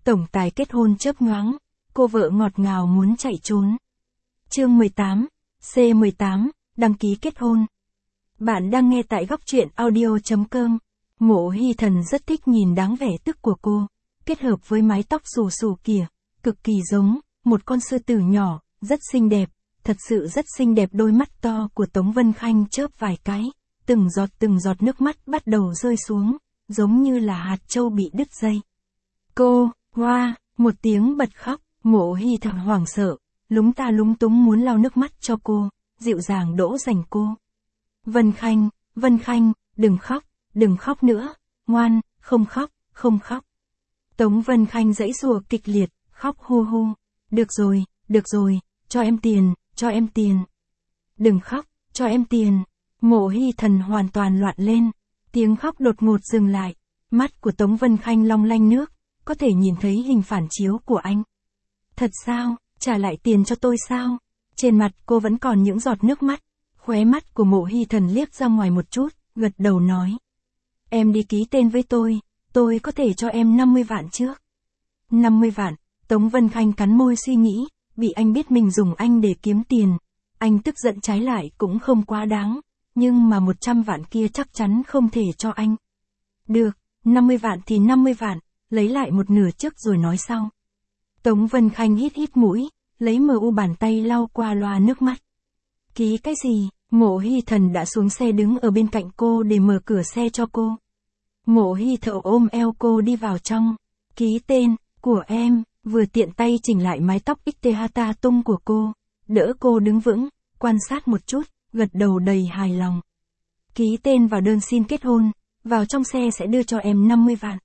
Tổng tài kết hôn chớp nhoáng, cô vợ ngọt ngào muốn chạy trốn. Chương 18, C18, đăng ký kết hôn. Bạn đang nghe tại góc truyện audio.com. Mộ Hy Thần rất thích nhìn dáng vẻ tức của cô, kết hợp với mái tóc xù xù kìa, cực kỳ giống một con sư tử nhỏ, rất xinh đẹp, thật sự rất xinh đẹp. Đôi mắt to của Tống Vân Khanh chớp vài cái, từng giọt nước mắt bắt đầu rơi xuống, giống như là hạt châu bị đứt dây. Cô, hoa, một tiếng bật khóc, Mộ Hy Thần hoảng sợ, lúng ta lúng túng muốn lau nước mắt cho cô, dịu dàng dỗ dành cô. Vân Khanh, đừng khóc nữa, ngoan, không khóc. Tống Vân Khanh giãy giụa kịch liệt, khóc hu hu. Được rồi, cho em tiền. Đừng khóc, cho em tiền. Mộ Hy Thần hoàn toàn loạn lên, tiếng khóc đột ngột dừng lại, mắt của Tống Vân Khanh long lanh nước, có thể nhìn thấy hình phản chiếu của anh. Thật sao, trả lại tiền cho tôi sao? Trên mặt cô vẫn còn những giọt nước mắt, khóe mắt của Mộ Hy Thần liếc ra ngoài một chút, gật đầu nói. Em đi ký tên với tôi có thể cho em 50 vạn trước. 50 vạn, Tống Vân Khanh cắn môi suy nghĩ, bị anh biết mình dùng anh để kiếm tiền. Anh tức giận trái lại cũng không quá đáng, nhưng mà 100 vạn kia chắc chắn không thể cho anh. Được, 50 vạn thì 50 vạn, lấy lại một nửa trước rồi nói sau. Tống Vân Khanh hít mũi, lấy MU bàn tay lau qua loa nước mắt. Ký cái gì? Mộ Hy Thần đã xuống xe đứng ở bên cạnh cô để mở cửa xe cho cô. Mộ Hy Thần ôm eo cô đi vào trong. Ký tên của em, vừa tiện tay chỉnh lại mái tóc XTHTA tung của cô, đỡ cô đứng vững, quan sát một chút, gật đầu đầy hài lòng. Ký tên vào đơn xin kết hôn, vào trong xe sẽ đưa cho em 50 vạn.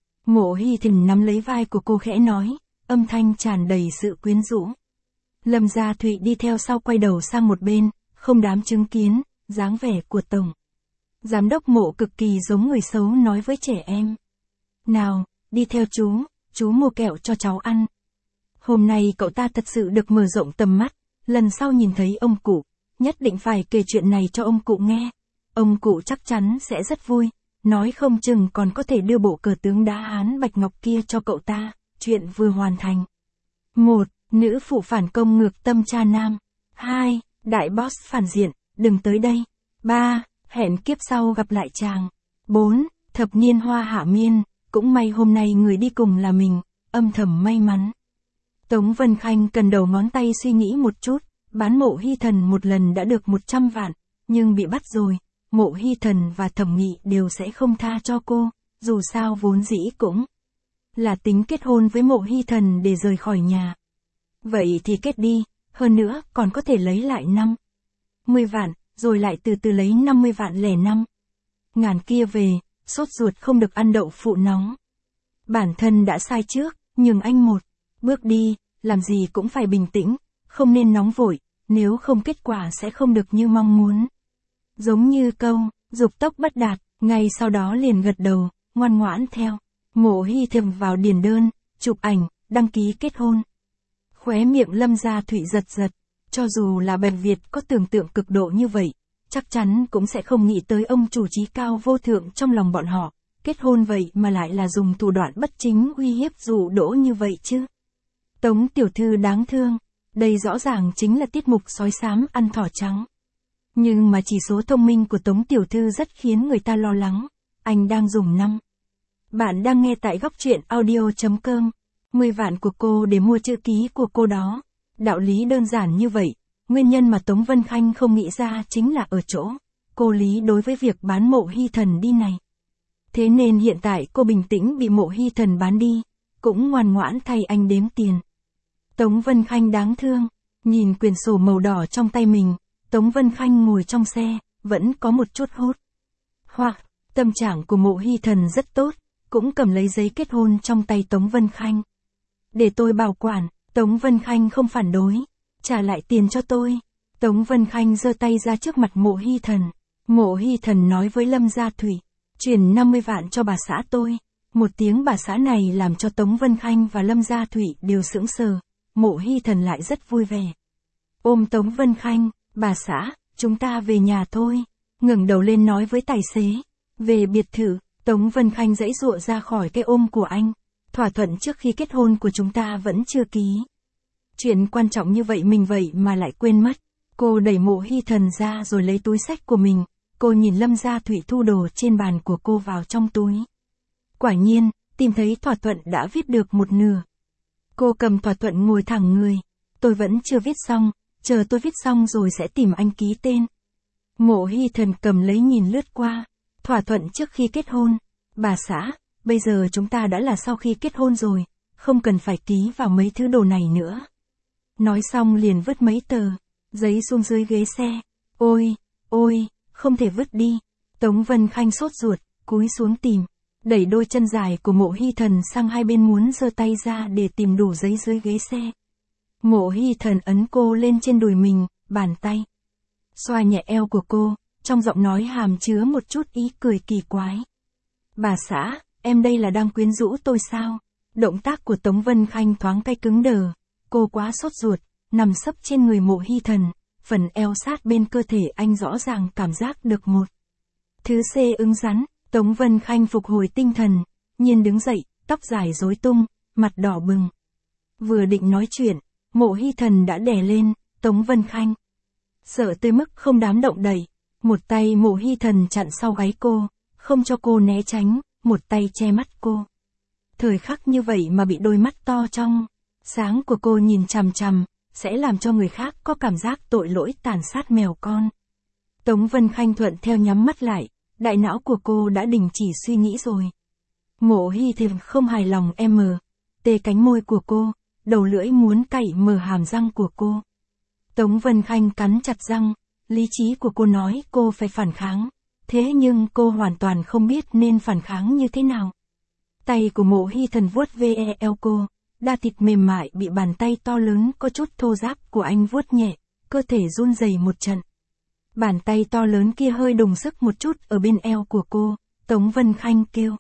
Mộ Hy Thần nắm lấy vai của cô khẽ nói, âm thanh tràn đầy sự quyến rũ. Lâm Gia Thụy đi theo sau quay đầu sang một bên, không dám chứng kiến dáng vẻ của tổng giám đốc Mộ cực kỳ giống người xấu nói với trẻ em. Nào, đi theo chú mua kẹo cho cháu ăn. Hôm nay cậu ta thật sự được mở rộng tầm mắt, lần sau nhìn thấy ông cụ, nhất định phải kể chuyện này cho ông cụ nghe. Ông cụ chắc chắn sẽ rất vui, nói không chừng còn có thể đưa bộ cờ tướng đá Hán Bạch Ngọc kia cho cậu ta, chuyện vừa hoàn thành. 1. Nữ phụ phản công ngược tâm cha nam. 2. Đại boss phản diện, đừng tới đây. 3. Hẹn kiếp sau gặp lại chàng. 4. Thập niên hoa hạ miên, cũng may hôm nay người đi cùng là mình, âm thầm may mắn. Tống Vân Khanh cần đầu ngón tay suy nghĩ một chút, bán Mộ Hy Thần một lần đã được 100 vạn, nhưng bị bắt rồi, Mộ Hy Thần và Thẩm Nghị đều sẽ không tha cho cô, dù sao vốn dĩ cũng là tính kết hôn với Mộ Hy Thần để rời khỏi nhà. Vậy thì kết đi, hơn nữa còn có thể lấy lại 50 vạn, rồi lại từ từ lấy 50 vạn lẻ 5 ngàn kia về, sốt ruột không được ăn đậu phụ nóng. Bản thân đã sai trước, nhường anh một bước đi, làm gì cũng phải bình tĩnh, không nên nóng vội, nếu không kết quả sẽ không được như mong muốn. Giống như câu, dục tốc bất đạt, ngay sau đó liền gật đầu, ngoan ngoãn theo. Mộ Hy Thần vào điền đơn, chụp ảnh, đăng ký kết hôn. Khóe miệng Lâm Gia Thụy giật, cho dù là Bạch Việt có tưởng tượng cực độ như vậy, chắc chắn cũng sẽ không nghĩ tới ông chủ trí cao vô thượng trong lòng bọn họ, kết hôn vậy mà lại là dùng thủ đoạn bất chính uy hiếp dụ dỗ như vậy chứ. Tống tiểu thư đáng thương, đây rõ ràng chính là tiết mục sói xám ăn thỏ trắng. Nhưng mà chỉ số thông minh của Tống tiểu thư rất khiến người ta lo lắng, anh đang dùng Bạn đang nghe tại góc truyện audio.com. 10 vạn của cô để mua chữ ký của cô đó. Đạo lý đơn giản như vậy, nguyên nhân mà Tống Vân Khanh không nghĩ ra chính là ở chỗ cô lý đối với việc bán Mộ Hy Thần đi này. Thế nên hiện tại cô bình tĩnh bị Mộ Hy Thần bán đi, cũng ngoan ngoãn thay anh đếm tiền. Tống Vân Khanh đáng thương, nhìn quyển sổ màu đỏ trong tay mình, Tống Vân Khanh ngồi trong xe, vẫn có một chút hốt hoặc tâm trạng của Mộ Hy Thần rất tốt, cũng cầm lấy giấy kết hôn trong tay Tống Vân Khanh. Để tôi bảo quản, Tống Vân Khanh không phản đối, trả lại tiền cho tôi. Tống Vân Khanh giơ tay ra trước mặt Mộ Hy Thần. Mộ Hy Thần nói với Lâm Gia Thụy, chuyển 50 vạn cho bà xã tôi. Một tiếng bà xã này làm cho Tống Vân Khanh và Lâm Gia Thụy đều sững sờ, Mộ Hy Thần lại rất vui vẻ. Ôm Tống Vân Khanh, bà xã, chúng ta về nhà thôi. Ngẩng đầu lên nói với tài xế, về biệt thự. Tống Vân Khanh giãy giụa ra khỏi cái ôm của anh, Thỏa thuận trước khi kết hôn của chúng ta vẫn chưa ký. Chuyện quan trọng như vậy mình vậy mà lại quên mất. Cô đẩy Mộ Hy Thần ra rồi lấy túi xách của mình. Cô nhìn Lâm Gia Thụy thu đồ trên bàn của cô vào trong túi. Quả nhiên, tìm thấy thỏa thuận đã viết được một nửa. Cô cầm thỏa thuận ngồi thẳng người. Tôi vẫn chưa viết xong, chờ tôi viết xong rồi sẽ tìm anh ký tên. Mộ Hy Thần cầm lấy nhìn lướt qua. Thỏa thuận trước khi kết hôn. Bà xã, bây giờ chúng ta đã là sau khi kết hôn rồi, không cần phải ký vào mấy thứ đồ này nữa. Nói xong liền vứt mấy tờ giấy xuống dưới ghế xe. Ôi, không thể vứt đi. Tống Vân Khanh sốt ruột, cúi xuống tìm, đẩy đôi chân dài của Mộ Hy Thần sang hai bên muốn giơ tay ra để tìm đủ giấy dưới ghế xe. Mộ Hy Thần ấn cô lên trên đùi mình, bàn tay xoa nhẹ eo của cô, trong giọng nói hàm chứa một chút ý cười kỳ quái. Bà xã, em đây là đang quyến rũ tôi sao? Động tác của Tống Vân Khanh thoáng cay cứng đờ, cô quá sốt ruột, nằm sấp trên người Mộ Hy Thần, phần eo sát bên cơ thể anh rõ ràng cảm giác được một thứ cứng rắn. Tống Vân Khanh phục hồi tinh thần, nhiên đứng dậy, tóc dài rối tung, mặt đỏ bừng. Vừa định nói chuyện, Mộ Hy Thần đã đè lên, Tống Vân Khanh sợ tới mức không dám động đậy. Một tay Mộ Hy Thần chặn sau gáy cô, không cho cô né tránh, một tay che mắt cô. Thời khắc như vậy mà bị đôi mắt to trong sáng của cô nhìn chằm chằm, sẽ làm cho người khác có cảm giác tội lỗi tàn sát mèo con. Tống Vân Khanh thuận theo nhắm mắt lại, đại não của cô đã đình chỉ suy nghĩ rồi. Mộ Hy Thần không hài lòng tê cánh môi của cô, đầu lưỡi muốn cạy mở hàm răng của cô. Tống Vân Khanh cắn chặt răng, lý trí của cô nói cô phải phản kháng, thế nhưng cô hoàn toàn không biết nên phản kháng như thế nào. Tay của Mộ Hy Thần vuốt ve eo cô, da thịt mềm mại bị bàn tay to lớn có chút thô ráp của anh vuốt nhẹ, cơ thể run rẩy một trận. Bàn tay to lớn kia hơi đùng sức một chút ở bên eo của cô, Tống Vân Khanh kêu.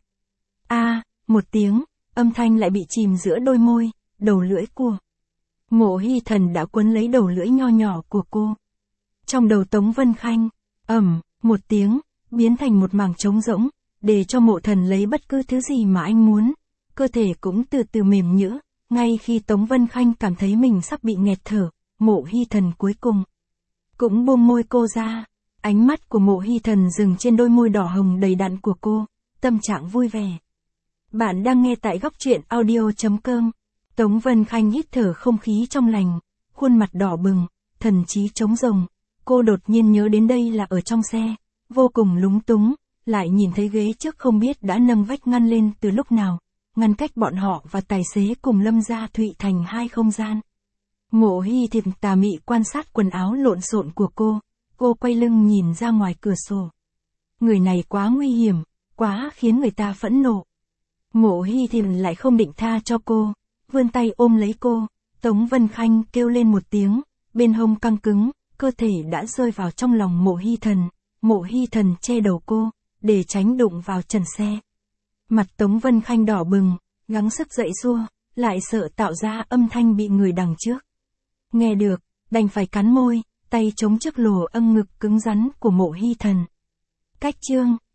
Một tiếng, âm thanh lại bị chìm giữa đôi môi, đầu lưỡi của Mộ Hy Thần đã quấn lấy đầu lưỡi nho nhỏ của cô. Trong đầu Tống Vân Khanh, một tiếng, biến thành một mảng trống rỗng, để cho Mộ Thần lấy bất cứ thứ gì mà anh muốn. Cơ thể cũng từ từ mềm nhũn, ngay khi Tống Vân Khanh cảm thấy mình sắp bị nghẹt thở, Mộ Hy Thần cuối cùng cũng buông môi cô ra. Ánh mắt của Mộ Hy Thần dừng trên đôi môi đỏ hồng đầy đặn của cô, tâm trạng vui vẻ. Bạn đang nghe tại góc truyện audio.com. Tống Vân Khanh hít thở không khí trong lành, khuôn mặt đỏ bừng, thần trí trống rỗng. Cô đột nhiên nhớ đến đây là ở trong xe, vô cùng lúng túng, lại nhìn thấy ghế trước không biết đã nâng vách ngăn lên từ lúc nào, ngăn cách bọn họ và tài xế cùng Lâm Gia Thụy thành hai không gian. Mộ Hy Thần tà mị quan sát quần áo lộn xộn của cô quay lưng nhìn ra ngoài cửa sổ. Người này quá nguy hiểm, quá khiến người ta phẫn nộ. Mộ Hy Thần lại không định tha cho cô, vươn tay ôm lấy cô. Tống Vân Khanh kêu lên một tiếng, bên hông căng cứng, cơ thể đã rơi vào trong lòng Mộ Hy Thần. Mộ Hy Thần che đầu cô, để tránh đụng vào trần xe. Mặt Tống Vân Khanh đỏ bừng, gắng sức dậy giụa, lại sợ tạo ra âm thanh bị người đằng trước nghe được, đành phải cắn môi, tay chống trước lỗ ngực cứng rắn của Mộ Hy Thần. Cách chương